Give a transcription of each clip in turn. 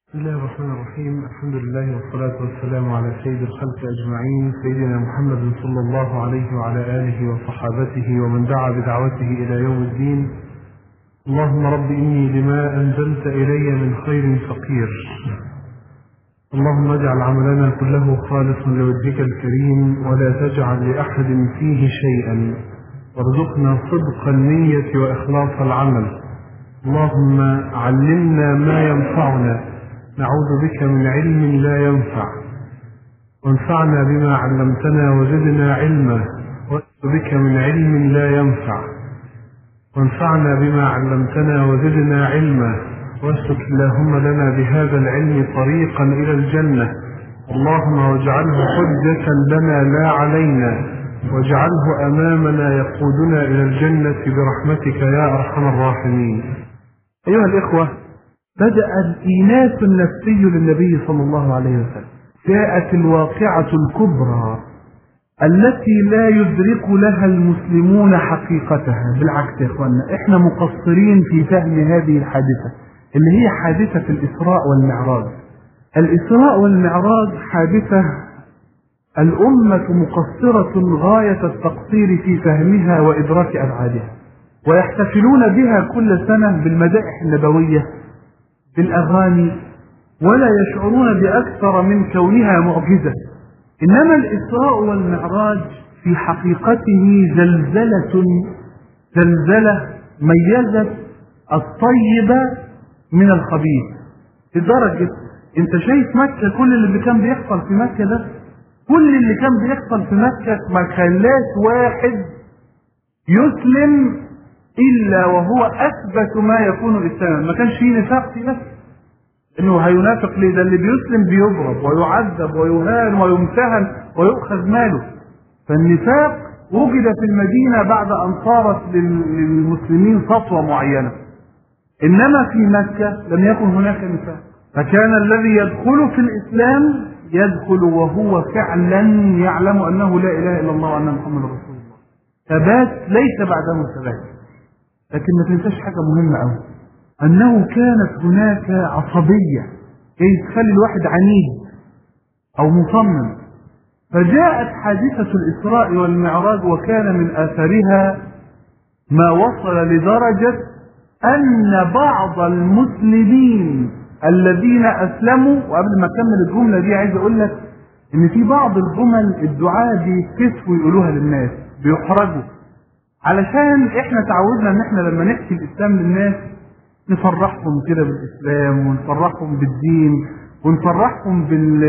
بسم الله الرحمن الرحيم. الحمد لله والصلاة والسلام على سيد الخلق أجمعين، سيدنا محمد صلى الله عليه وعلى آله وصحابته ومن دعا بدعوته إلى يوم الدين. اللهم رب إني لما أنزلت إلي من خير فقير، اللهم اجعل عملنا كله خالصا لوجهك الكريم ولا تجعل لأحد فيه شيئا، وارزقنا صدق النية وإخلاص العمل. اللهم علمنا ما ينفعنا، نعوذ بك من علم لا ينفع، وانفعنا بما علمتنا وزدنا علما، ونعوذ بك من علم لا ينفع، وانفعنا بما علمتنا وزدنا علما، واسلك اللهم لنا بهذا العلم طريقا إلى الجنة، اللهم واجعله حجة لنا لا علينا، واجعله أمامنا يقودنا إلى الجنة برحمتك يا أرحم الراحمين. أيها الإخوة، بدأ الإيناس النفسي للنبي صلى الله عليه وسلم. جاءت الواقعة الكبرى التي لا يدرك لها المسلمون حقيقتها. بالعكس يا إخواننا، إحنا مقصرين في فهم هذه الحادثة اللي هي حادثة الإسراء والمعراج. الإسراء والمعراج حادثة الأمة مقصرة غاية التقصير في فهمها وإدراك أبعادها، ويحتفلون بها كل سنة بالمدائح النبوية بالأغاني، ولا يشعرون بأكثر من كونها معجزة. إنما الإسراء والمعراج في حقيقته زلزلة ميزت الطيب من الخبيث، لدرجة انت شايف مكة، كل اللي كان بيحصل في مكة ده، كل اللي كان بيحصل في مكة ما خلاش واحد يسلم إلا وهو أثبت ما يكون إسلاما. ما كانش فيه نفاق في نفسه إنه هينافق ليه، ده اللي بيسلم بيضرب ويعذب ويهان ويمتهن ويؤخذ ماله. فالنفاق وجد في المدينة بعد أن صارت للمسلمين سطوة معينة، إنما في مكة لم يكن هناك نفاق. فكان الذي يدخل في الإسلام يدخل وهو فعلا يعلم أنه لا إله إلا الله وأن محمد رسول الله. ثبات ليس بعده ثبات. لكن ما تنساش حاجة مهمة أوي، أنه كانت هناك عصبية تخلي الواحد عنيد أو مصمم. فجاءت حادثة الإسراء والمعراج، وكان من آثارها ما وصل لدرجة أن بعض المسلمين الذين أسلموا، وقبل ما أكمل الجملة دي عايز أقول لك إن في بعض الجمل الدعاة بيتكسفوا يقولوها للناس، بيحرجوا، علشان إحنا تعودنا إن إحنا لما نحكي الإسلام للناس نفرحهم كده بالإسلام، ونفرحهم بالدين، ونفرحهم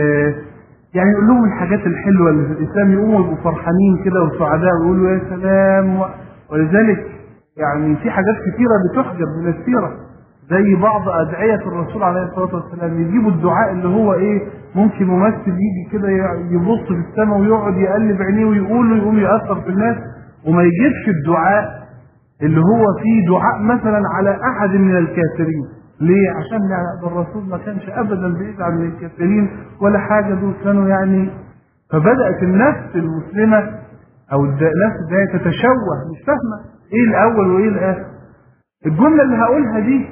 يعني نقول لهم الحاجات الحلوة اللي في الإسلام، يقوموا يبقوا فرحانين كده وسعداء ويقولوا يا سلام. ولذلك يعني في حاجات كثيرة بتحجب من السيرة، زي بعض أدعية الرسول عليه الصلاة والسلام. يجيبوا الدعاء اللي هو ممكن ممثل يجي كده يبص في السماء ويقعد يقلب عينيه ويقول ويقوم يأثر في الناس، وما يجيبش الدعاء اللي هو فيه دعاء مثلا على أحد من الكافرين. ليه؟ عشان الرسول ما كانش أبدا بيزعل من الكافرين ولا حاجة، دول كانوا يعني. فبدأت النفس المسلمة أو النفس ده تتشوه، مش فاهمة إيه الأول وإيه الآخر. الجملة اللي هقولها دي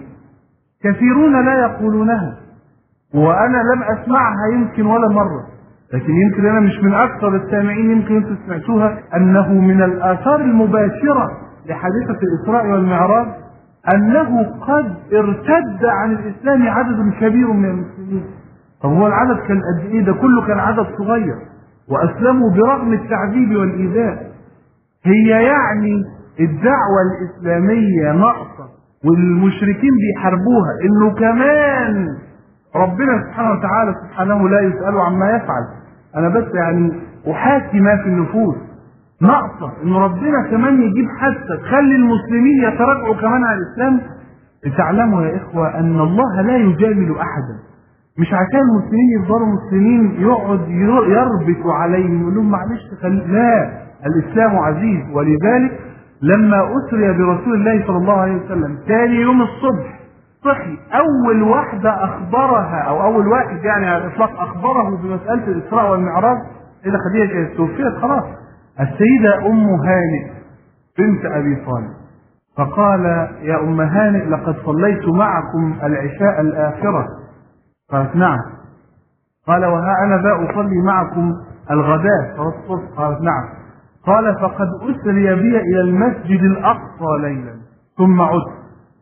كثيرون لا يقولونها، وأنا لم أسمعها يمكن ولا مرة، لكن يمكن أنا مش من أكثر السامعين، يمكن أنتم سمعتوها، أنه من الآثار المباشرة لحادثة الإسراء والمعراج أنه قد ارتد عن الإسلام عدد كبير من المسلمين. طب هو العدد كان قد إيه؟ ده كله كان عدد صغير، وأسلموا برغم التعذيب والإيذاء. هي يعني الدعوة الإسلامية ناقصة والمشركين بيحاربوها، إنه كمان ربنا سبحانه وتعالى لا يسأل عما يفعل. أنا بس يعني أحاكي ما في النفوس. ناقصة إن ربنا كمان يجيب حتى تخلي المسلمين يتراجعوا كمان على الإسلام. تعلموا يا إخوة أن الله لا يجامل أحدا، مش عشان المسلمين يفضلوا مسلمين يقعد يربط عليهم يقول لهم معلش لا، الإسلام عزيز. ولذلك لما أسري برسول الله صلى الله عليه وسلم ثاني يوم الصبح صحي، أول واحدة أخبرها أو أول واحد يعني على الإطلاق أخبره بمسألة الإسراء والمعراج إلى خديجة كانت توفيت خلاص، السيدة أم هانئ بنت أبي طالب. فقال يا أم هانئ لقد صليت معكم العشاء الآخرة قالت نعم. قال وها أنا ذا أصلي معكم الغداء صلاة الصبح. قالت نعم. قال فقد أسري بي إلى المسجد الأقصى ليلا ثم عدت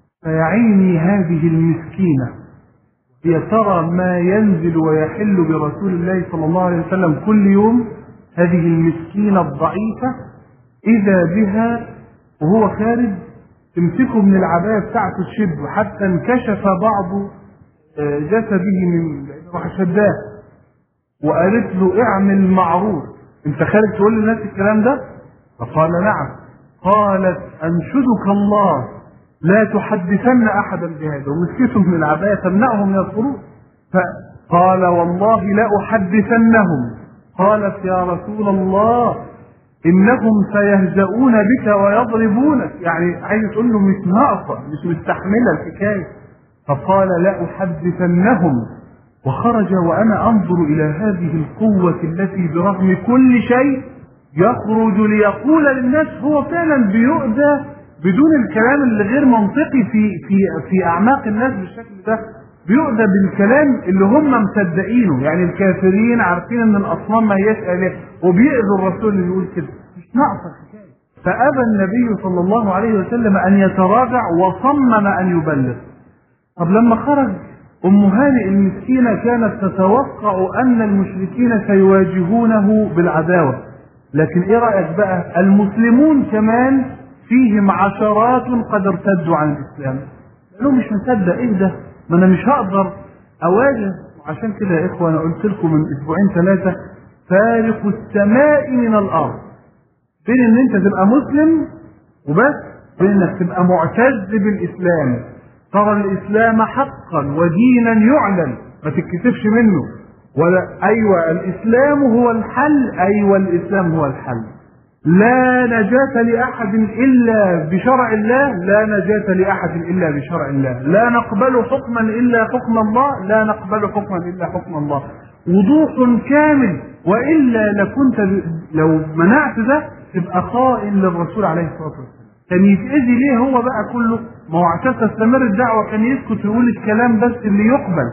فيعيني هذه المسكينة هي ترى ما ينزل ويحل برسول الله صلى الله عليه وسلم كل يوم، هذه المسكينة الضعيفة إذا بها وهو خارج تمسكه من العباية بتاعته تشده حتى انكشف بعض جسده من راح شداه وقالت له اعمل معروف، انت خارج تقول للناس الكلام ده؟ فقال نعم. قالت انشدك الله لا تحدثن احدا بهذا، ومسكته من العباية تمنعهم من الخروج. فقال والله لا احدثنهم. قالت يا رسول الله انهم سيهزؤون بك ويضربونك، يعني عايز تقول له مش ناقصه مش مستحمله الحكايه. فقال لا احدثنهم. وخرج وانا انظر الى هذه القوه التي برغم كل شيء يخرج ليقول للناس، هو فعلا بيؤذى بدون الكلام اللي غير منطقي في اعماق الناس بالشكل ده، بيؤذى بالكلام اللي هم مصدقينه، يعني الكافرين عارفين ان الاصنام ما هياش اله وبيؤذوا الرسول اللي يقول كده، مش ناقصه الحكايه. فابى النبي صلى الله عليه وسلم ان يتراجع وصمم ان يبلغ. طب لما خرج ام هانئ المسكينه كانت تتوقع ان المشركين سيواجهونه بالعداوه، لكن ايه رايك بقى المسلمون كمان فيهم عشرات قد ارتدوا عن الاسلام، قالوا مش مصدق ايه ده، ما انا مش هقدر اواجه. وعشان كده يا اخوه انا قلت لكم من اسبوعين ثلاثه فارق السماء من الارض بين ان انت تبقى مسلم وبس، بين انك تبقى معتز بالاسلام، ترى الاسلام حقا ودينا يعلن ما تتكسفش منه، ولا ايوه الاسلام هو الحل، ايوه الاسلام هو الحل، لا نجاة لأحد إلا بشرع الله، لا نجاة لأحد إلا بشرع الله، لا نقبل حكما إلا حكم الله، لا نقبل حكما إلا حكم الله، وضوح كامل. وإلا لكنت لو منعت ده تبقى خائن للرسول عليه الصلاة والسلام. كان يتأذي ليه هو بقى كله؟ ما هو عشان تستمر الدعوة كان يسكت ويقول الكلام بس اللي يقبل.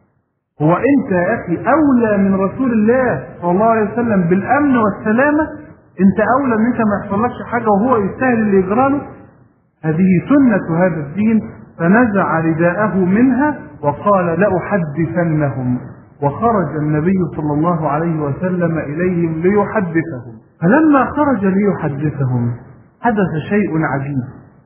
هو أنت يا أخي أولى من رسول الله صلى الله عليه وسلم بالأمن والسلامة، انت اولى ان انت ما يحصلكش حاجه وهو يستاهل اللي يجرى له. هذه سنه هذا الدين. فنزع رداءه منها وقال لاحدثنهم، وخرج النبي صلى الله عليه وسلم اليهم ليحدثهم. فلما خرج ليحدثهم حدث شيء عجيب.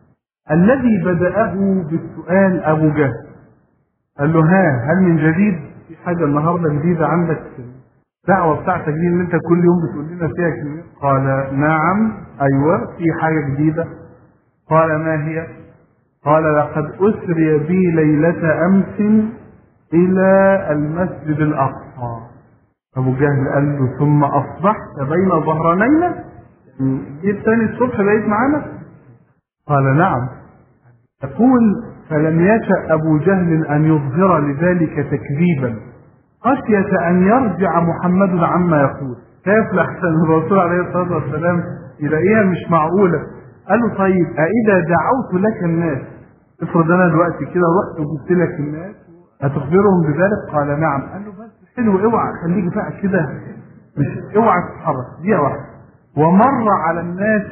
الذي بدأه بالسؤال ابو جهل، قال له هل من جديد؟ في حاجه النهارده جديده عندك الدعوة بتاعتك دي اللي انت كل يوم بتقول لنا فيها كلمة؟ قال نعم ايوه في حاجة جديدة. قال ما هي؟ قال لقد اسري بي ليلة امس الى المسجد الاقصى. ابو جهل قال له ثم اصبحت بين ظهرانينا، جيت تاني الصبح بقيت معانا؟ قال نعم. يقول فلم يشأ ابو جهل ان يظهر لذلك تكذيبا خشية أن يرجع محمد عما يقول، خاف لحسن الرسول عليه الصلاة والسلام يلاقيها مش معقولة. قال له طيب أإذا دعوت لك الناس، افرض أنا دلوقتي كده رحت وجبت لك الناس هتخبرهم بذلك؟ قال نعم. قال له بس حلو، اوعى خليك بقى كده، مش اوعى تتحرك دقيقة واحدة. ومر على الناس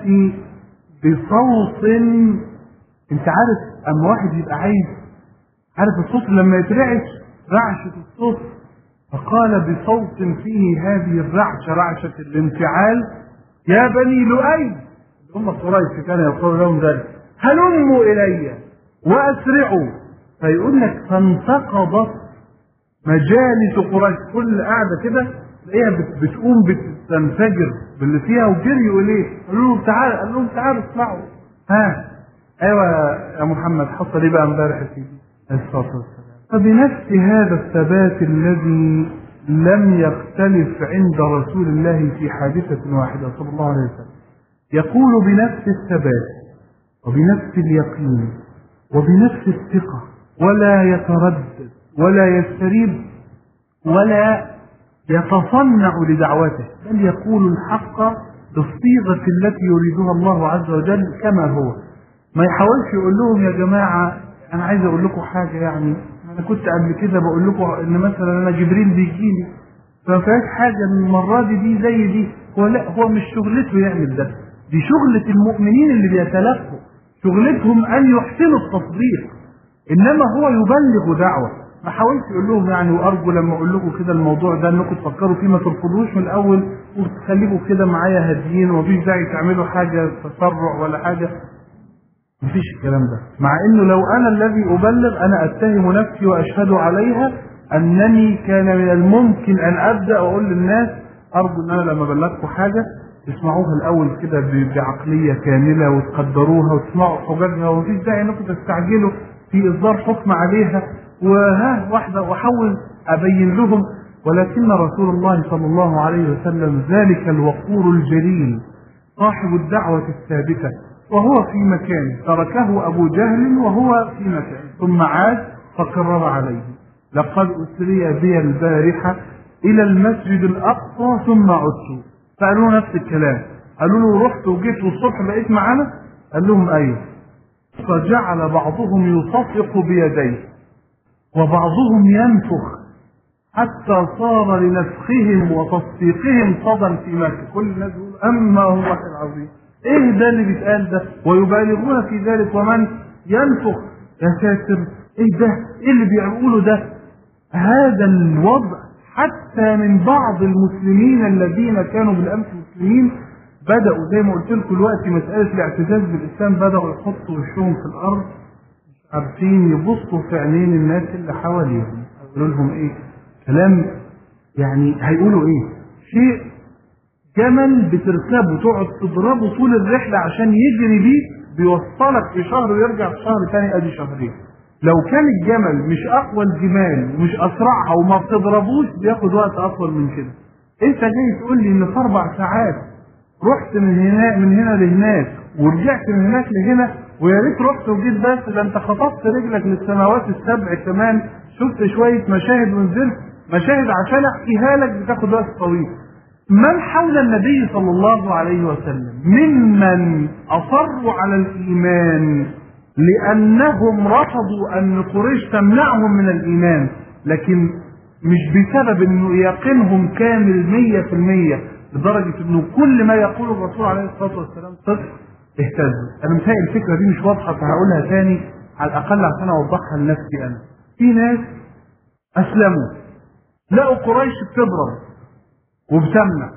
بصوت، انت عارف اما واحد يبقى عارف الصوت لما يترعش رعشة الصوت، فقال بصوت فيه هذه الرعشة رعشة الانفعال يا بني لؤي، هم قريش كان يقول لهم ذلك، هلموا إلي وأسرعوا. فيقول لك فانتقضت مجالس قريش، كل قاعدة كده تلاقيها بتقوم بتنفجر باللي فيها وجريوا إليه. قال لهم تعالوا اسمعوا. ايوه يا محمد حصل ايه بقى امبارح يا سيدي عليه الصلاه والسلام؟ فبنفس هذا الثبات الذي لم يختلف عند رسول الله في حادثة واحدة صلى الله عليه وسلم، يقول بنفس الثبات وبنفس اليقين وبنفس الثقة، ولا يتردد ولا يستريب ولا يتصنع لدعوته، بل يقول الحق بالصيغة التي يريدها الله عز وجل كما هو. ما يحاولش يقول لهم يا جماعة أنا عايز أقول لكم حاجة، يعني انا كنت قبل كده بقول لكم ان مثلا انا جبريل بيجيلي، فما فيهاش حاجه ان المره دي زي دي. هو لا، هو مش شغلته يعمل ده، دي شغله المؤمنين اللي بيتلقوا، شغلتهم ان يحسنوا التصديق، انما هو يبلغ دعوه. ما حاولت اقول لهم يعني، وارجو لما اقول لكم كده الموضوع ده انكم تفكروا فيه، ما ترفضوش من الاول وتخليكم كده معايا هاديين، ومفيش داعي تعملوا حاجه تسرع ولا حاجه. مفيش الكلام ده، مع انه لو انا الذي ابلغ انا اتهم نفسي واشهد عليها انني كان من الممكن ان ابدا واقول للناس ارجو ان انا لما ابلغكم حاجه تسمعوها الاول كده بعقليه كامله وتقدروها وتسمعوا حججها، ومفيش داعي انكم تستعجلوا في اصدار حكم عليها واحده واحاول ابين لهم. ولكن رسول الله صلى الله عليه وسلم ذلك الوقور الجليل صاحب الدعوه الثابته، وهو في مكان تركه أبو جهل وهو في مكان، ثم عاد فقرر عليه: لقد أسري بي البارحة إلى المسجد الأقصى ثم عدت. فقالوا نفس الكلام، قالوا له رحت وجيت والصبح بقيت معانا؟ قال لهم أيوه. فجعل بعضهم يصفق بيديه وبعضهم ينفخ حتى صار لنفخهم وتصفيقهم صدى في مكة. كل الناس يقول أما هو العظيم، ايه ده اللي بيتقال ده؟ ويبالغون في ذلك، ومن ينفخ يا ساتر، ايه ده؟ ايه اللي بيقولوا ده؟ هذا الوضع حتى من بعض المسلمين الذين كانوا بالامس مسلمين بدأوا زي ما قلت لكم دلوقتي مسألة الاعتزاز بالإسلام، بدأوا يحطوا وشهم في الأرض، مش عارفين يبصوا في عينين الناس اللي حواليهم. يقولوا لهم ايه؟ كلام يعني هيقولوا ايه؟ شيء جمل بتركبه تقعد تضربه طول الرحلة عشان يجري بيه، بيوصلك في شهر ويرجع في شهر ثاني، ادي شهرين. لو كان الجمل مش اقوى الجمال ومش اسرعها وما بتضربوش بياخد وقت اطول من كده. انت جاي تقول لي ان في 4 ساعات رحت من هنا لهناك ورجعت من هناك لهنا، ويا ريت رحت وجيت بس، ده انت خطفت رجلك للسماوات السبع كمان، شفت شوية مشاهد ونزلت مشاهد عشان احكيها لك بتاخد وقت طويل. من حول النبي صلى الله عليه وسلم ممن أصروا على الإيمان لأنهم رفضوا أن قريش تمنعهم من الإيمان، لكن مش بسبب أنه يقينهم كامل 100%، لدرجة أنه كل ما يقول الرسول عليه الصلاة والسلام صدق اهتزوا. أنا متهيأ الفكرة دي مش واضحة، فهقولها تاني على الأقل عشان أوضحها لنفسي. أنا في ناس أسلموا لقوا قريش بتضرب وبتمنع،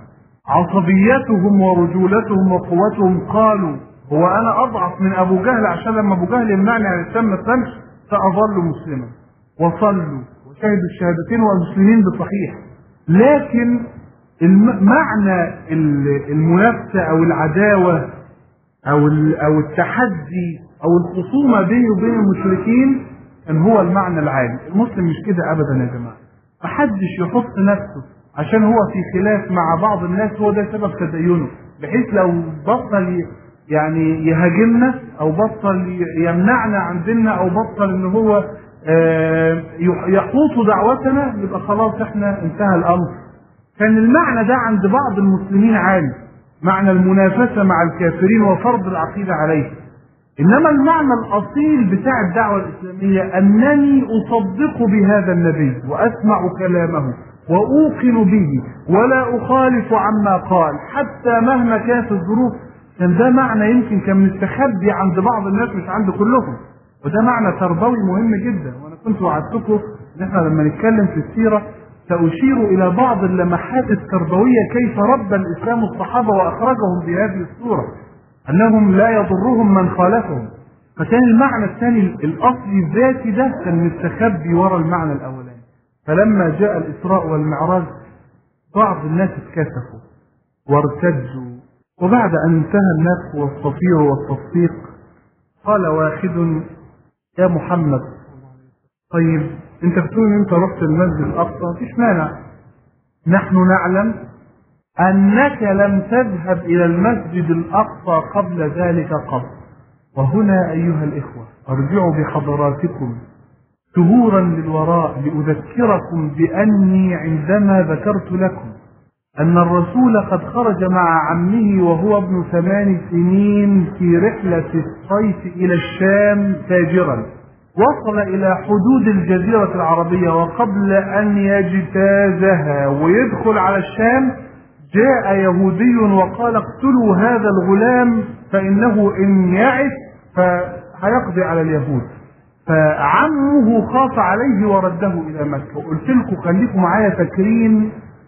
عصبيتهم ورجولتهم وقوتهم قالوا هو انا اضعف من ابو جهل عشان لما ابو جهل يمنعني عن الاسلام ما اسلمش ساظل مسلما، وصلوا وشهدوا الشهادتين والمسلمين بصحيح. لكن معنى المنافسه او العداوه او التحدي او الخصومه بيني وبين المشركين كان هو المعنى العام. المسلم مش كده ابدا يا جماعه، محدش يحط نفسه عشان هو في خلاف مع بعض الناس هو ده سبب تدينه، بحيث لو بطل يعني يهاجمنا او بطل يمنعنا عن ديننا او بطل ان هو يحوط دعوتنا يبقى خلاص احنا انتهى الامر. كان المعنى ده عند بعض المسلمين عالي، معنى المنافسة مع الكافرين وفرض العقيدة عليه. انما المعنى الاصيل بتاع الدعوة الاسلامية انني اصدق بهذا النبي واسمع كلامه واوقن به ولا اخالف عما قال حتى مهما كانت الظروف. كان ده معنى يمكن كان مستخبي عند بعض الناس مش عند كلهم، وده معنى تربوي مهم جدا. وانا كنت وعدتكم ان احنا لما نتكلم في السيرة سأشير الى بعض اللمحات التربوية كيف ربى الاسلام الصحابة واخرجهم بهذه الصورة، انهم لا يضرهم من خالفهم. فكان المعنى الثاني الاصلي الذاتي ده كان مستخبي وراء المعنى الاولاني. فلما جاء الاسراء والمعراج بعض الناس اتكسفوا وارتدوا، وبعد ان انتهى النفخ والصفير والتصفيق قال واحد يا محمد طيب انت بتقول ان انت رحت المسجد الاقصى، مفيش مانع، نحن نعلم انك لم تذهب الى المسجد الاقصى قبل ذلك قط، وهنا ايها الاخوة ارجعوا بحضراتكم شهورا للوراء لأذكركم بأني عندما ذكرت لكم أن الرسول قد خرج مع عمه وهو ابن 8 سنين في رحلة الصيف إلى الشام تاجرا، وصل إلى حدود الجزيرة العربية، وقبل أن يجتازها ويدخل على الشام جاء يهودي وقال اقتلوا هذا الغلام فإنه إن يعش فهيقضي على اليهود. فعمه خاف عليه ورده إلى مكة. وقلت لكم خليكم معايا فاكرين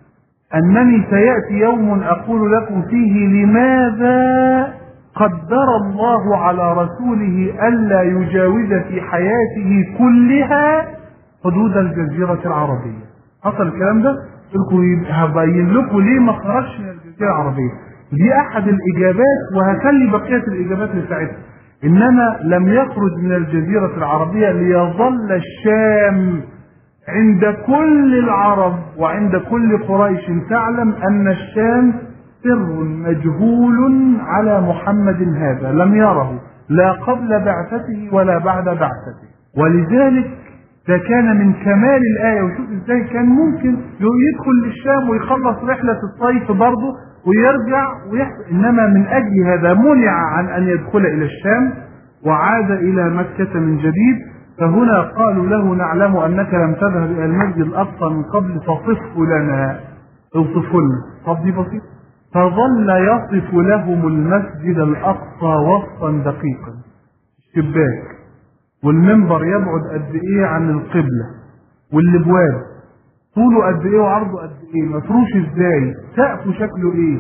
أنني سيأتي يوم أقول لكم فيه لماذا قدر الله على رسوله ألا يجاوز في حياته كلها حدود الجزيرة العربية. حصل الكلام ده؟ هبين لكم ليه ما خرجش من الجزيرة العربية. دي أحد الإجابات، وهخلي بقية الإجابات لساعتها. إنما لم يخرج من الجزيرة العربية ليظل الشام عند كل العرب وعند كل قريش تعلم أن الشام سر مجهول على محمد هذا، لم يره لا قبل بعثته ولا بعد بعثته. ولذلك ده كان من كمال الآية. وشوف ازاي كان ممكن يدخل للشام ويخلص رحلة الصيف برضه ويرجع ويحصل، إنما من أجل هذا منع عن أن يدخل إلى الشام وعاد إلى مكة من جديد. فهنا قالوا له نعلم أنك لم تذهب إلى المسجد الأقصى من قبل فصفه لنا، اوصفه لنا. طب دي بسيط. فظل يصف لهم المسجد الأقصى وصفا دقيقا، الشباك والمنبر يبعد قد إيه عن القبلة، والابواب طوله قد إيه وعرضه قد إيه، مفروش إزاي، سقفه شكله إيه،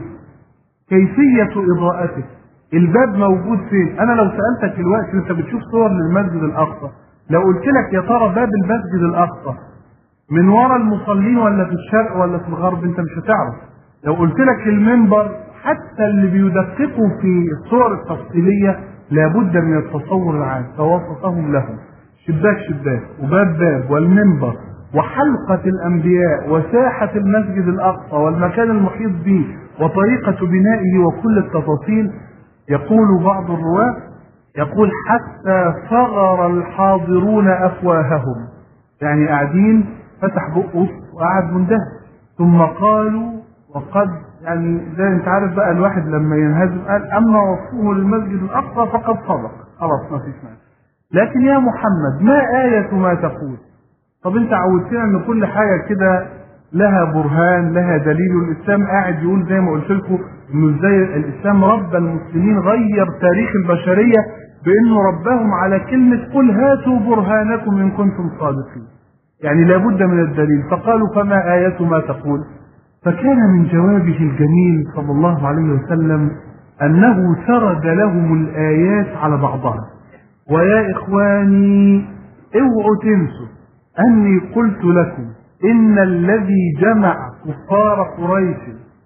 كيفية إضاءته، الباب موجود فين. أنا لو سألتك دلوقتي أنت بتشوف صور للمسجد الأقصى، لو قلت لك يا ترى باب المسجد الأقصى من ورا المصلين ولا في الشرق ولا في الغرب، أنت مش هتعرف. لو قلت لك المنبر، حتى اللي بيدققوا في الصور التفصيلية لابد من التصور العام. فوصفهم لهم شباك شباك وباب باب والمنبر وحلقة الأنبياء وساحة المسجد الأقصى والمكان المحيط به وطريقة بنائه وكل التفاصيل. يقول بعض الرواة يقول حتى صغر الحاضرون أفواههم، يعني قاعدين فتح بقه وقعد منده، ثم قالوا وقد، يعني زي انت عارف بقى الواحد لما ينهزم قال اما وصفه للمسجد الاقصى فقد صدق، خلاص ما فيش معنى. لكن يا محمد ما آية ما تقول؟ طب انت عودتنا ان كل حاجة كده لها برهان لها دليل. والاسلام قاعد يقول زي ما قلت لكم انه ازاي الاسلام رب المسلمين، غير تاريخ البشرية بانه ربهم على كلمة قل هاتوا برهانكم ان كنتم صادقين، يعني لابد من الدليل. فقالوا فما آية ما تقول؟ فكان من جوابه الجميل صلى الله عليه وسلم أنه سرد لهم الآيات على بعضها. ويا إخواني اوعوا تنسوا أني قلت لكم إن الذي جمع كفار قريش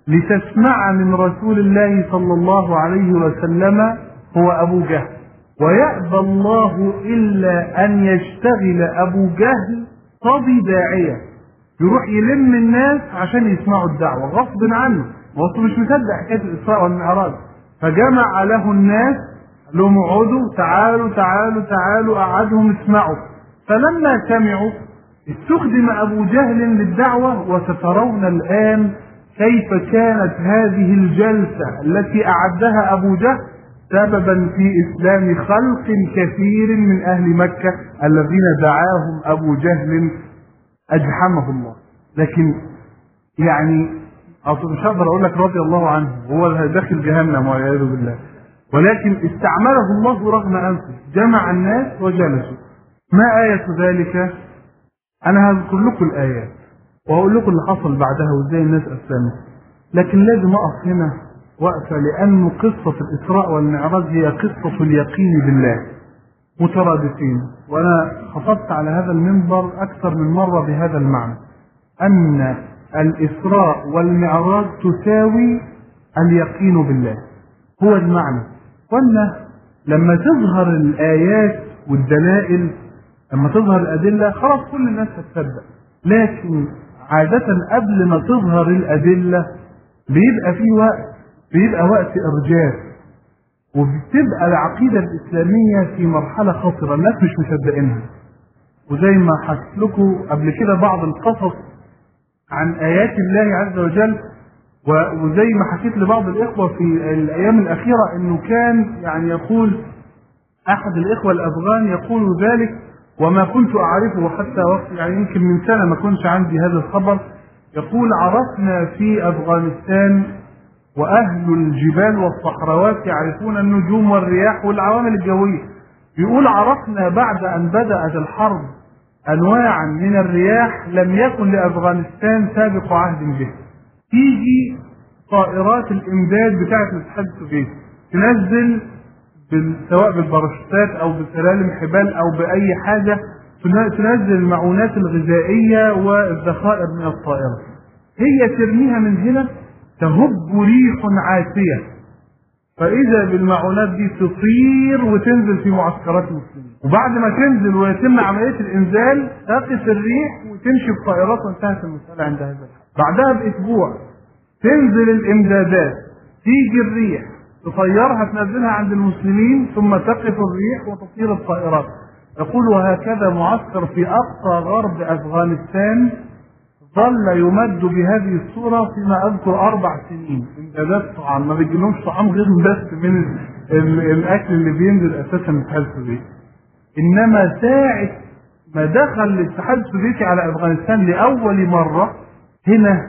لتسمع من رسول الله صلى الله عليه وسلم هو أبو جهل، ويأبى الله إلا أن يشتغل أبو جهل صبي داعية يروح يلم الناس عشان يسمعوا الدعوة غصب عنه، وهو مش مصدق حكاية الإسراء والمعراج. فجمع له الناس لهم اقعدوا تعالوا تعالوا تعالوا، قعدهم اسمعوا. فلما سمعوا استخدم أبو جهل للدعوة. وسترون الآن كيف كانت هذه الجلسة التي أعدها أبو جهل سببا في إسلام خلق كثير من أهل مكة الذين دعاهم أبو جهل أجحمه الله. لكن يعني مش هقدر أقول لك رضي الله عنه، هو داخل جهنم والعياذ بالله، ولكن استعمله الله رغم أنفه، جمع الناس وجلسوا. ما آية ذلك؟ أنا هذكر لكم الآيات وأقول لكم اللي حصل بعدها وإزاي الناس أسلمت، لكن لازم أقف هنا وقفة، لأن قصة الإسراء والمعراج هي قصة اليقين بالله مترادفين. وأنا خطبت على هذا المنبر أكثر من مرة بهذا المعنى، أن الإسراء والمعراج تساوي اليقين بالله، هو المعنى. وأن لما تظهر الآيات والدلائل، لما تظهر الأدلة خلاص كل الناس هتصدق. لكن عادة قبل ما تظهر الأدلة بيبقى في وقت، بيبقى وقت إرجاف، وبتبقى العقيدة الإسلامية في مرحلة خطرة الناس مش مصدقينها. وزي ما حكيت لكم قبل كده بعض القصص عن آيات الله عز وجل، وزي ما حكيت لبعض الإخوة في الأيام الأخيرة إنه كان يعني يقول أحد الإخوة الأفغان يقول ذلك، وما كنت أعرفه حتى وقت يعني يمكن من سنة ما كنتش عندي هذا الخبر. يقول عرفنا في أفغانستان وأهل الجبال والصحراوات يعرفون النجوم والرياح والعوامل الجوية. بيقول عرفنا بعد أن بدأت الحرب أنواعا من الرياح لم يكن لأفغانستان سابق عهد به. تيجي طائرات الإمداد بتاعة الاتحاد السوفيتي تنزل سواء بالباراشوتات أو بسلالم حبال أو بأي حاجة، تنزل المعونات الغذائية والذخائر من الطائرة، هي ترميها من هنا تهب ريح عاتية، فإذا بالمعونات دي تطير وتنزل في معسكرات المسلمين، وبعد ما تنزل ويتم عملية الإنزال تقف الريح وتمشي بطائرات وانتهت المسألة عند هذا الحد. بعدها بأسبوع تنزل الإمدادات، تيجي الريح تطيرها تنزلها عند المسلمين، ثم تقف الريح وتطير الطائرات. يقول وهكذا معسكر في أقصى غرب أفغانستان ظل يمد بهذه الصورة فيما أذكر 4 سنين. إمدادات طعام ما بيجيلهمش طعام غير بس من الأكل اللي بينزل أساسا من الاتحاد السوفيتي. إنما ساعة ما دخل الاتحاد السوفيتي على أفغانستان لأول مرة، هنا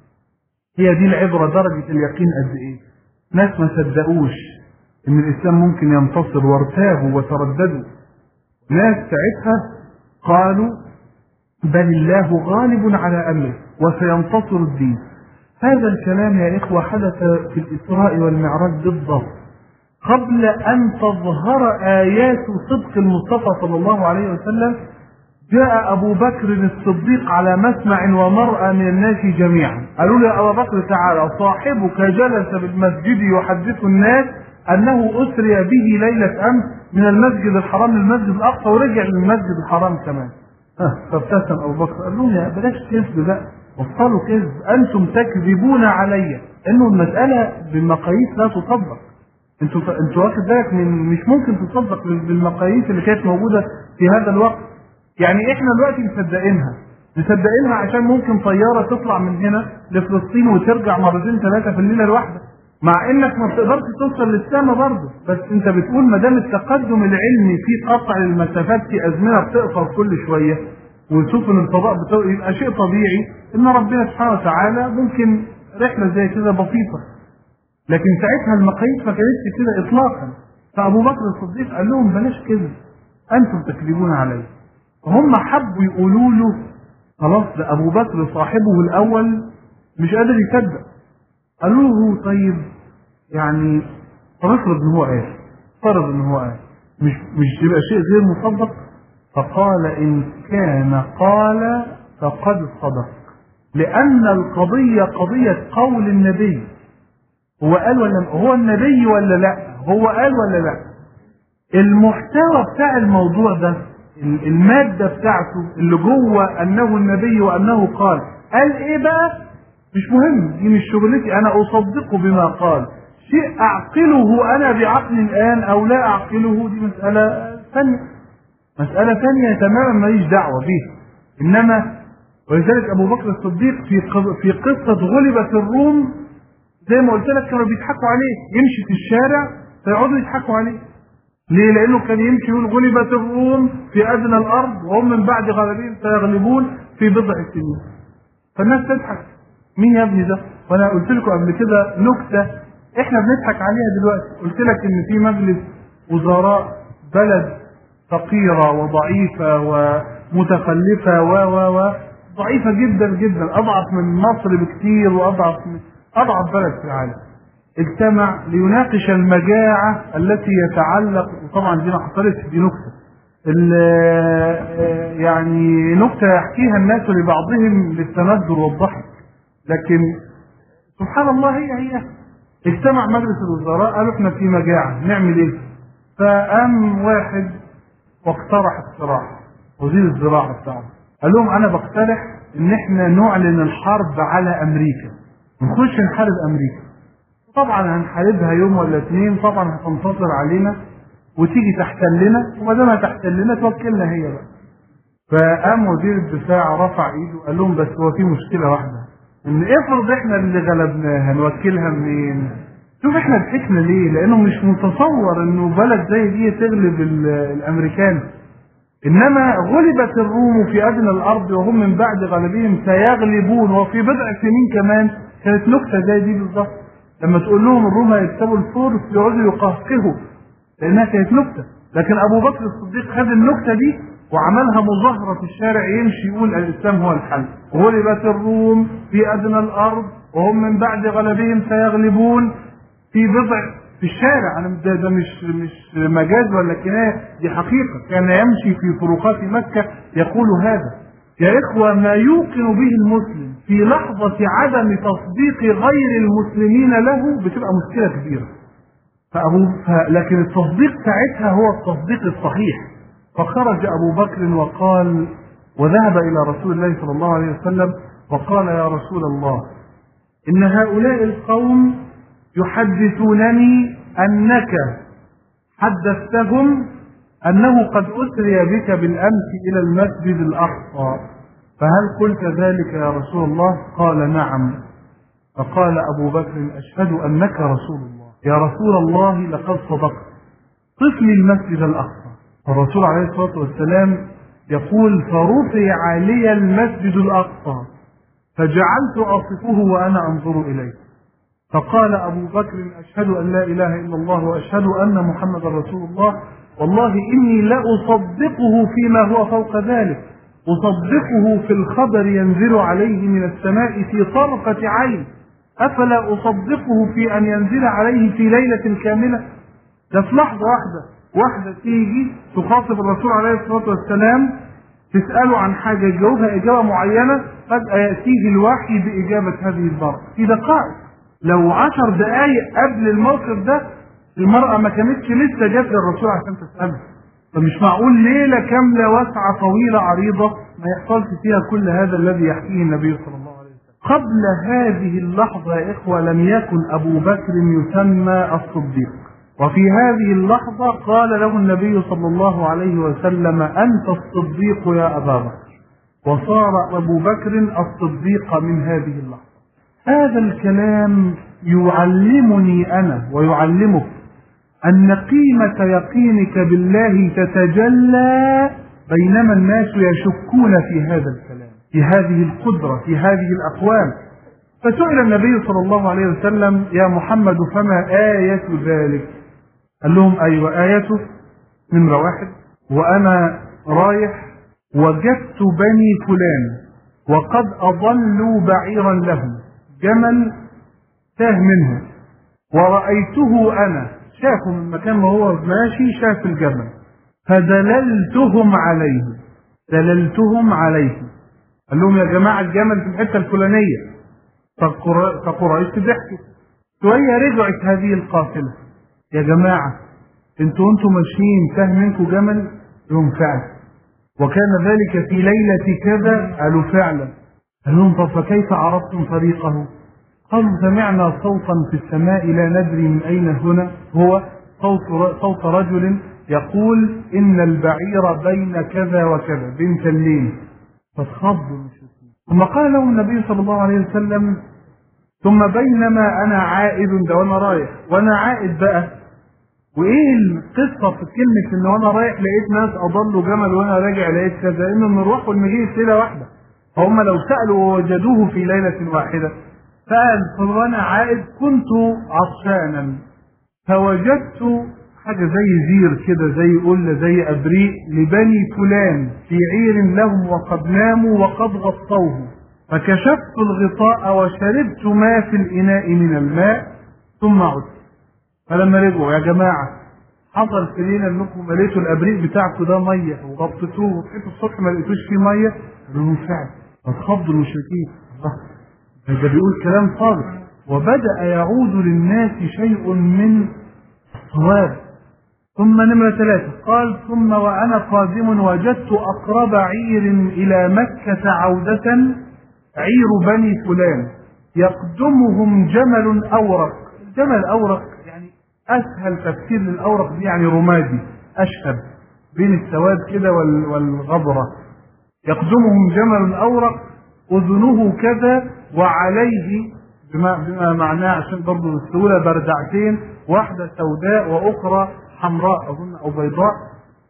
هي دي العبرة، درجة اليقين قد إيه. ناس ما صدقوش إن الإسلام ممكن ينتصر وارتابوا وترددوا. ناس ساعتها قالوا بل الله غالب على أمره وسينتصر الدين. هذا الكلام يا إخوة حدث في الإسراء والمعراج بالضبط قبل أن تظهر آيات صدق المصطفى صلى الله عليه وسلم. جاء أبو بكر الصديق على مسمع ومرأى من الناس جميعا، قالوا له يا أبا بكر تعالى صاحبك جلس بالمسجد يحدث الناس أنه أسري به ليلة أمس من المسجد الحرام للمسجد الأقصى ورجع للمسجد الحرام كمان. فابتسم أبو بكر قال لهم يا بلاش كذب بقى، وصلوا كذب، أنتم تكذبون علي، إنه المسألة بالمقاييس لا تصدق. أنتوا واخد بالك من مش ممكن تصدق بالمقاييس اللي كانت موجودة في هذا الوقت. يعني احنا دلوقتي مصدقينها عشان ممكن طيارة تطلع من هنا لفلسطين وترجع 2 3 في الليلة الواحدة، مع انك ما بتقدرش توصل للسماء برضه، بس انت بتقول ما دام التقدم العلمي في قطع المسافات في ازمنة بتقصر كل شوية وسفن الفضاء يبقى شيء طبيعي ان ربنا سبحانه وتعالى ممكن رحلة زي كده بسيطة. لكن ساعتها المقاييس ما كانتش كده اطلاقا. فابو بكر الصديق قال لهم بلاش كذب، انتم تكذبون علي. هم حبوا يقولوا له خلاص ده ابو بكر صاحبه الاول مش قادر يصدق. قالوا له طيب يعني افرض ان هو قال، فرض ان هو قال مش يبقى شيء غير مصدق. فقال ان كان قال فقد صدق، لان القضية قضية قول النبي. هو قال ولا هو النبي ولا لا؟ هو قال ولا لا؟ المحتوى بتاع الموضوع ده، المادة بتاعته اللي جوه انه النبي وانه قال ايه بقى مش مهم، دي مش شغلتي، انا اصدقه بما قال. شيء اعقله انا بعقل الان او لا اعقله دي مسألة ثانية تماما ماليش دعوة بيها. انما ولذلك ابو بكر الصديق في قصة غلبت الروم زي ما قلت لك كانوا بيضحكوا عليه، يمشي في الشارع فيقعدوا يضحكوا عليه. ليه؟ لانه كان يمشي يقول غلبت الروم في ادنى الارض وهم من بعد غلبهم سيغلبون في بضع سنين. فالناس تضحك، مين يا ابني ده؟ وانا قلت لكم قبل كده نكته احنا بنضحك عليها دلوقتي. قلت لك ان في مجلس وزراء بلد فقيره وضعيفه ومتخلفه و ضعيفه جدا جدا، اضعف من مصر بكثير واضعف بلد في العالم، اجتمع ليناقش المجاعة التي يتعلق، وطبعا دي ما حصلتش، دي نكتة يعني نكتة يحكيها الناس لبعضهم للتندر والضحك، لكن سبحان الله هي اجتمع مجلس الوزراء قالوا احنا في مجاعة نعمل ايه؟ فقام واحد واقترح اقتراح، وزير الزراعة بتاعه قال لهم انا بقترح ان احنا نعلن الحرب على امريكا، نخش نحارب امريكا. طبعا هنحاربها يوم ولا 2، طبعا هتنتصر علينا وتيجي تحتلنا، وما دام هتحتلنا توكلنا هي بقى. فقام وزير الدفاع رفع ايده وقال لهم بس هو في مشكله واحده، ان افرض احنا اللي غلبناها نوكلها منين؟ شوف احنا ضحكنا ليه؟ لانه مش متصور انه بلد زي دي تغلب الامريكان. إنما غلبت الروم في أدنى الأرض وهم من بعد غلبهم سيغلبون، وفي بضع سنين كمان. كانت نكتة زي دي بالظبط، لما تقول لهم الروم هيكسبوا الفرس يقعدوا يقهقهوا، لأنها كانت نكتة. لكن أبو بكر الصديق خد النكتة دي وعملها مظاهرة في الشارع، يمشي يقول الإسلام هو الحل. غلبت الروم في أدنى الأرض وهم من بعد غلبهم سيغلبون، في بضع في الشارع. أنا ده مش مجاز ولا كناية، دي حقيقة. كان يمشي في طرقات مكة يقول هذا. يا إخوة، ما يوقن به المسلم في لحظة عدم تصديق غير المسلمين له بتبقى مشكلة كبيرة. لكن التصديق ساعتها هو التصديق الصحيح. فخرج أبو بكر وقال، وذهب إلى رسول الله صلى الله عليه وسلم وقال: يا رسول الله، إن هؤلاء القوم يحدثونني أنك حدثتهم أنه قد أسري بك بالأمس إلى المسجد الأقصى، فهل قلت ذلك يا رسول الله؟ قال: نعم. فقال أبو بكر: أشهد أنك رسول الله. يا رسول الله، لقد صدقت، صف لي المسجد الأقصى. الرسول عليه الصلاة والسلام يقول: فرفع لي المسجد الأقصى فجعلت أصفه وأنا أنظر إليه. فقال أبو بكر: أشهد أن لا إله إلا الله وأشهد أن محمد رسول الله، والله إني لأصدقه فيما هو فوق ذلك، أصدقه في الخبر ينزل عليه من السماء في طرفة عين، أفلا أصدقه في أن ينزل عليه في ليلة كاملة؟ ده في لحظة واحدة تيجي تخاطب الرسول عليه الصلاة والسلام، تسأله عن حاجة يجاوبها إجابة معينة، فجأة يأتيه الوحي بإجابة هذه البركة في دقائق. لو 10 دقائق قبل الموقف ده المرأة ما كانتش لسه جت للرسول عشان تسأله. فمش معقول ليلة كاملة واسعة طويلة عريضة ما يحصلش فيها كل هذا الذي يحكيه النبي صلى الله عليه وسلم. قبل هذه اللحظة يا إخوة لم يكن أبو بكر يسمى الصديق، وفي هذه اللحظة قال له النبي صلى الله عليه وسلم: أنت الصديق يا أبا بكر. وصار أبو بكر الصديق من هذه اللحظة. هذا الكلام يعلمني أنا ويعلمك أن قيمة يقينك بالله تتجلى بينما الناس يشكون في هذا الكلام، في هذه القدرة، في هذه الأقوال. فسئل النبي صلى الله عليه وسلم: يا محمد، فما آية ذلك؟ قال لهم: أيوة، آيته نمرة 1: وأنا رايح وجدت بني فلان وقد أضلوا بعيرا لهم، جمل تاه منه، ورأيته أنا، شافه من مكان ما هو ماشي، شاف الجمل، فدللتهم عليه. قال لهم: يا جماعة الجمل في الحتة الفلانية. فقريش ضحكوا شوية، رجعت هذه القافلة: يا جماعة انتوا ماشيين تاه منكم جمل؟ لهم: فعلا. وكان ذلك في ليلة كذا؟ قالوا: فعلا. قال لهم: طب فكيف عرفتم طريقه؟ قالوا: سمعنا صوتا في السماء لا ندري من أين هو صوت رجل يقول: إن البعير بين كذا وكذا، بين تلين. فاتخضوا المشركين. ثم قال لهم النبي صلى الله عليه وسلم: ثم بينما أنا عائد، ده وأنا رايح وأنا عائد بقى. وإيه القصة في كلمة إن وأنا رايح لقيت ناس أضلوا جمل وأنا راجع لقيت كذا؟ إنه المروح والمجيء في ليلة واحدة، فهم لو سألوا ووجدوه في ليلة واحدة. فقال: وأنا عائد كنت عطشانا فوجدت حاجة زي زير كده، زي قلة، زي أبريق لبني فلان في عير لهم وقد ناموا وقد غطوه، فكشفت الغطاء وشربت ما في الإناء من الماء ثم عدت. فلما رجعوا: يا جماعة حصل في ليلة انكم مليتوا الأبريق بتاعكم ده مية وغطيتوه وصحيتوا الصبح ما لقيتوش فيه مية؟ قالوا لهم: فعلا. فاتخضوا المشركين: الله، ده بيقول كلام صادق. وبدأ يعود للناس شيء من الصواب. ثم نمرة 3 قال: ثم وأنا قادم وجدت أقرب عير إلى مكة عودة عير بني فلان يقدمهم جمل أورق. الجمل الأورق يعني أسهل تفسير للأورق دي يعني رمادي أشهب بين السواد كده والغبرة. يقدمهم جمل أورق أذنه كذا وعليه بما معناه عشان برضه السهولة بردعتين، واحدة سوداء وأخرى حمراء أظن أو بيضاء،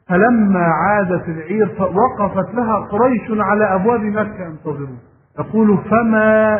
فلما عادت العير وقفت لها قريش على أبواب مكة ينتظرون. يقول فما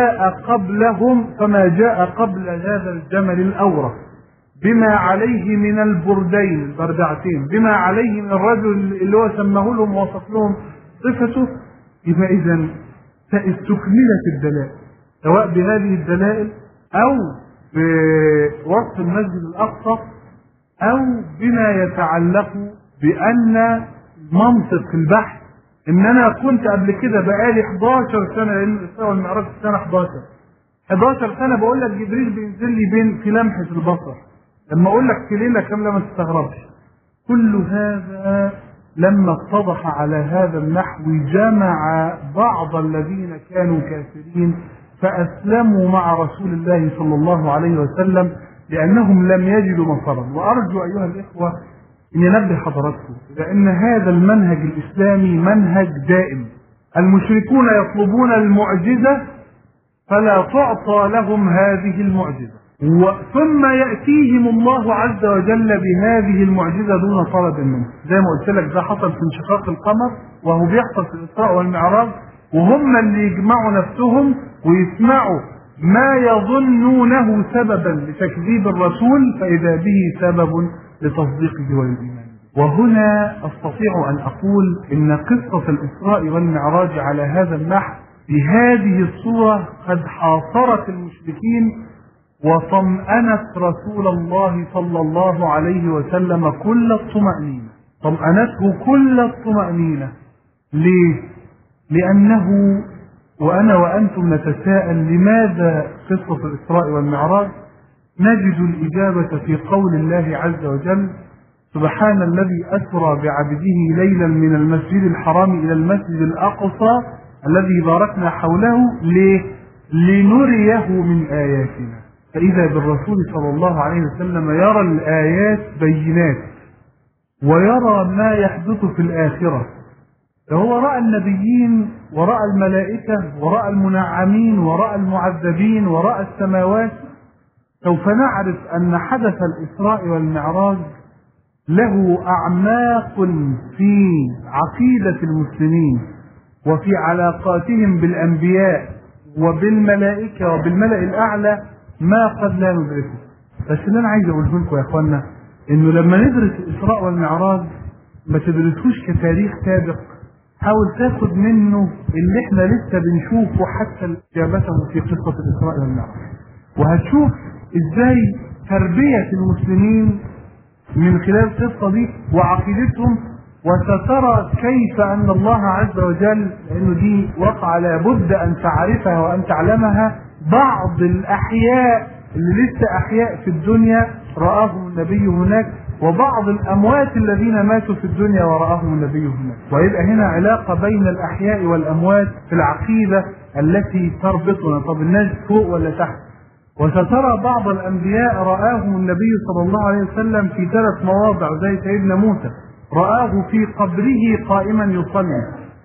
جاء قبل هذا الجمل الأورق بما عليه من البردين البردعتين، بما عليه من الرجل اللي هو سماه لهم ووصف لهم صفته. يبقى إذن استكملت الدلائل، سواء بهذه الدلائل أو بوصف المسجد الأقصى أو بما يتعلق بأن منطق البحث إن أنا كنت قبل كده بقالي 11 سنة، لأن الإسراء والمعراج السنة 11 سنة بقول لك جبريل بينزل لي في لمحة البصر، لما أقول لك في ليلة كاملة ما تستغربش. كل هذا لما اتضح على هذا النحو جمع بعض الذين كانوا كافرين فأسلموا مع رسول الله صلى الله عليه وسلم لأنهم لم يجدوا مصرا. وأرجو أيها الإخوة أن ينبه حضراتكم لأن هذا المنهج الإسلامي منهج دائم. المشركون يطلبون المعجزة فلا تعطى لهم هذه المعجزة، ثم يأتيهم الله عز وجل بهذه المعجزة دون طلب منه. زي ما قلت لك ده حصل في انشقاق القمر، وهو بيحصل في الإسراء والمعراج، وهم اللي يجمعوا نفسهم ويسمعوا ما يظنونه سببا لتكذيب الرسول فإذا به سبب لتصديقه والإيمان. وهنا أستطيع أن أقول إن قصة الإسراء والمعراج على هذا النحو بهذه الصورة قد حاصرت المشركين وطمأنت رسول الله صلى الله عليه وسلم كل الطمأنينة، طمأنته كل الطمأنينة. ليه؟ لأنه وأنا وأنتم نتساءل لماذا قصة الإسراء والمعراج؟ نجد الإجابة في قول الله عز وجل سبحان الذي أسرى بعبده ليلا من المسجد الحرام إلى المسجد الأقصى الذي باركنا حوله لنريه من آياتنا. فإذا بالرسول صلى الله عليه وسلم يرى الآيات بينات ويرى ما يحدث في الآخرة، فهو رأى النبيين ورأى الملائكة ورأى المنعمين ورأى المعذبين ورأى السماوات. سوف نعرف أن حدث الإسراء والمعراج له أعماق في عقيدة المسلمين وفي علاقاتهم بالأنبياء وبالملائكة وبالملأ الأعلى ما قد لا ندركه. بس اللي أنا عايز أقوله لكم يا أخوانا إنه لما ندرس الإسراء والمعراج ما تدرسوش كتاريخ سابق، حاول تاخد منه اللي احنا لسه بنشوفه حتى إجابته في قصة الإسراء والمعراج، وهتشوف إزاي تربية المسلمين من خلال القصة دي وعقيدتهم، وسترى كيف أن الله عز وجل، لأنه دي وقع لابد أن تعرفها وأن تعلمها، بعض الأحياء اللي لسه أحياء في الدنيا رآهم النبي هناك، وبعض الأموات الذين ماتوا في الدنيا ورآهم النبي هناك. ويبقى هنا علاقة بين الأحياء والأموات في العقيدة التي تربطنا. طب الناس فوق ولا تحت؟ وسترى بعض الأنبياء رآهم النبي صلى الله عليه وسلم في 3 مواضع، زي سيدنا موسى رآه في قبره قائما يصلي،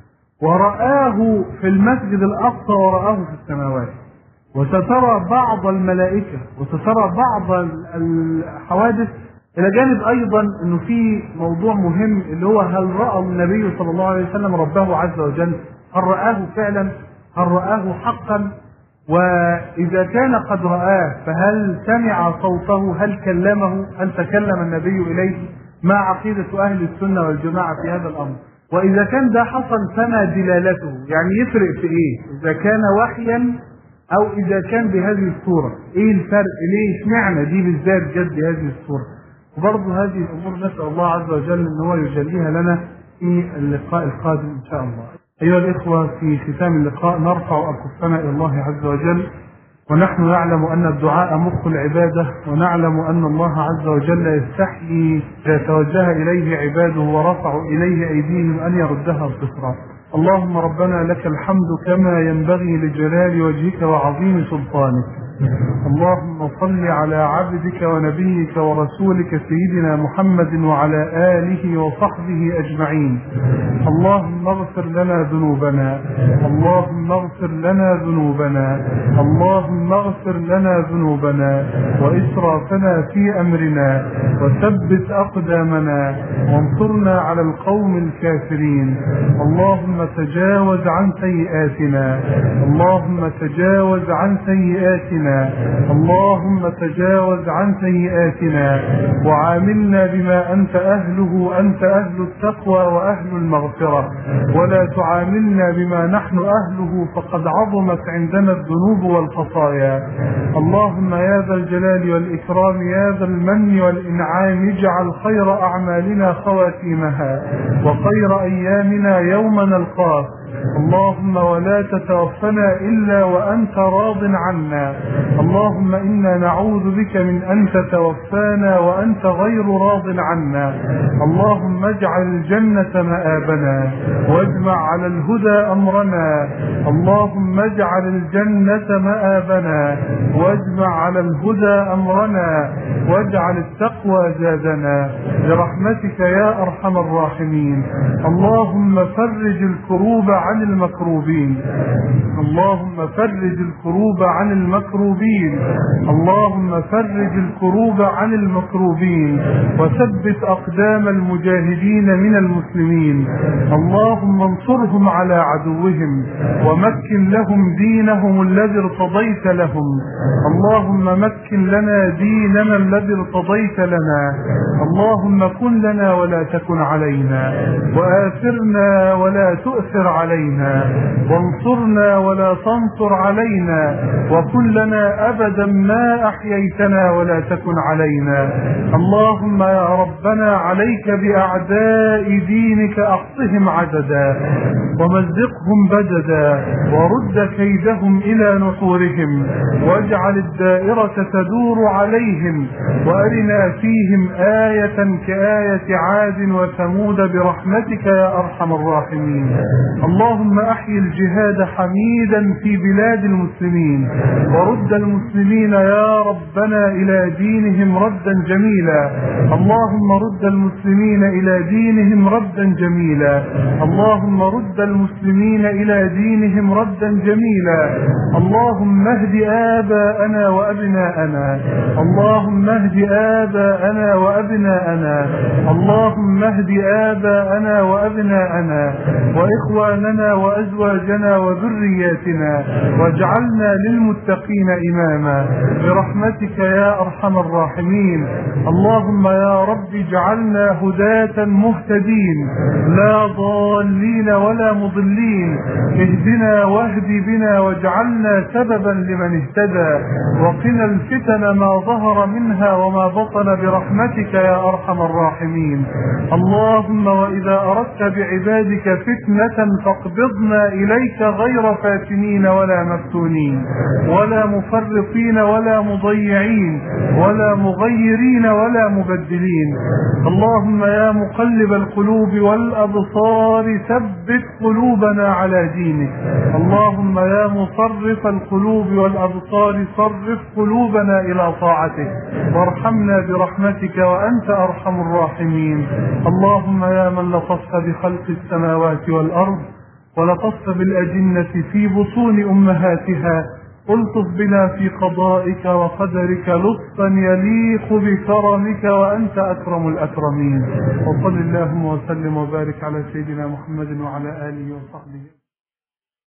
ورآه في المسجد الأقصى، ورآه في السماوات. وسترى بعض الملائكة وسترى بعض الحوادث، إلى جانب أيضا أنه في موضوع مهم اللي هو هل رأى النبي صلى الله عليه وسلم ربه عز وجل؟ هل رآه فعلا؟ هل رآه حقا؟ وإذا كان قد رآه فهل سمع صوته؟ هل كلمه؟ هل تكلم النبي إليه؟ ما عقيدة أهل السنة والجماعة في هذا الأمر؟ وإذا كان ده حصل فما دلالته؟ يعني يفرق في إيه؟ إذا كان وحيا أو إذا كان بهذه الصورة، إيه الفرق؟ ليه اشمعنى دي بالذات جد بهذه الصورة؟ وبرضه هذه الأمور نسأل الله عز وجل أن هو يجليها لنا في اللقاء القادم إن شاء الله. أيها الإخوة، في ختام اللقاء نرفع أكفنا إلى الله عز وجل، ونحن نعلم أن الدعاء مخ العبادة، ونعلم أن الله عز وجل يستحيي إذا توجه إليه عباده ورفعوا إليه أيديهم أن يردها بصفرا. اللهم ربنا لك الحمد كما ينبغي لجلال وجهك وعظيم سلطانك، اللهم صل على عبدك ونبيك ورسولك سيدنا محمد وعلى آله وصحبه أجمعين. اللهم اغفر لنا ذنوبنا، اللهم اغفر لنا ذنوبنا، اللهم اغفر لنا ذنوبنا وإسرافنا في أمرنا، وثبت أقدامنا وانصرنا على القوم الكافرين. اللهم تجاوز عن سيئاتنا، اللهم تجاوز عن سيئاتنا، اللهم تجاوز عن سيئاتنا، وعاملنا بما أنت أهله، أنت أهل التقوى وأهل المغفرة، ولا تعاملنا بما نحن أهله فقد عظمت عندنا الذنوب والخطايا. اللهم يا ذا الجلال والإكرام، يا ذا المن والإنعام، اجعل خير أعمالنا خواتيمها وخير أيامنا يوم نلقاك. اللهم ولا تتوفنا إلا وأنت راض عنا. اللهم إنا نعوذ بك من أن تتوفانا وأنت غير راض عنا. اللهم اجعل الجنة مآبنا واجمع على الهدى أمرنا. اللهم اجعل الجنة مآبنا واجمع على الهدى أمرنا، واجعل التقوى زادنا برحمتك يا أرحم الراحمين. اللهم فرج الكروب عن المكروبين، اللهم فرج الكروب عن المكروبين، اللهم فرج الكروب عن المكروبين، وثبت أقدام المجاهدين من المسلمين. اللهم انصرهم على عدوهم ومكن لهم دينهم الذي ارتضيت لهم. اللهم مكن لنا ديننا الذي ارتضيت لنا. اللهم كن لنا ولا تكن علينا، وآثرنا ولا تؤثر علينا، وانصرنا ولا تنصر علينا، وكن لنا أبدا ما أحييتنا ولا تكن علينا. اللهم يا ربنا عليك بأعداء دينك، أحصهم عددا ومزقهم بددا، ورد كيدهم إلى نحورهم، واجعل الدائرة تدور عليهم، وأرنا فيهم آية كآية عاد وثمود برحمتك يا أرحم الراحمين. اللهم أحيي الجهاد حميدا في بلاد المسلمين، ورد المسلمين يا ربنا إلى دينهم ردا جميلا. اللهم رد المسلمين إلى دينهم ردا جميلا، اللهم رد المسلمين إلى دينهم ردا جميلا. اللهم اهد آباءنا وأبناءنا، اللهم اهد آباءنا وأبناءنا، اللهم اهد آباءنا وأبناءنا وإخواننا وأزواجنا وذرياتنا، واجعلنا للمتقين إماما برحمتك يا أرحم الراحمين. اللهم يا رب اجعلنا هداة مهتدين لا ضالين ولا مضلين. اهدنا واهد بنا واجعلنا سببا لمن اهتدى، وقنا الفتن ما ظهر منها وما بطن برحمتك يا أرحم الراحمين. اللهم وإذا أردت بعبادك فتنة فاقبضنا إليك غير فاتنين ولا مفتونين ولا مفرطين ولا مضيعين ولا مغيرين ولا مبدلين. اللهم يا مقلب القلوب والأبصار ثبت قلوبنا على دينك. اللهم يا مصرف القلوب والأبصار صرف قلوبنا إلى طاعتك، وارحمنا برحمتك وأنت أرحم الراحمين. اللهم يا من لطفت بخلق السماوات والأرض ولطفت بالأجنة في بطون أمهاتها، الطف بنا في قضائك وقدرك لطفا يليق بكرمك وأنت أكرم الأكرمين. وصل اللهم وسلم وبارك على سيدنا محمد وعلى آله وصحبه.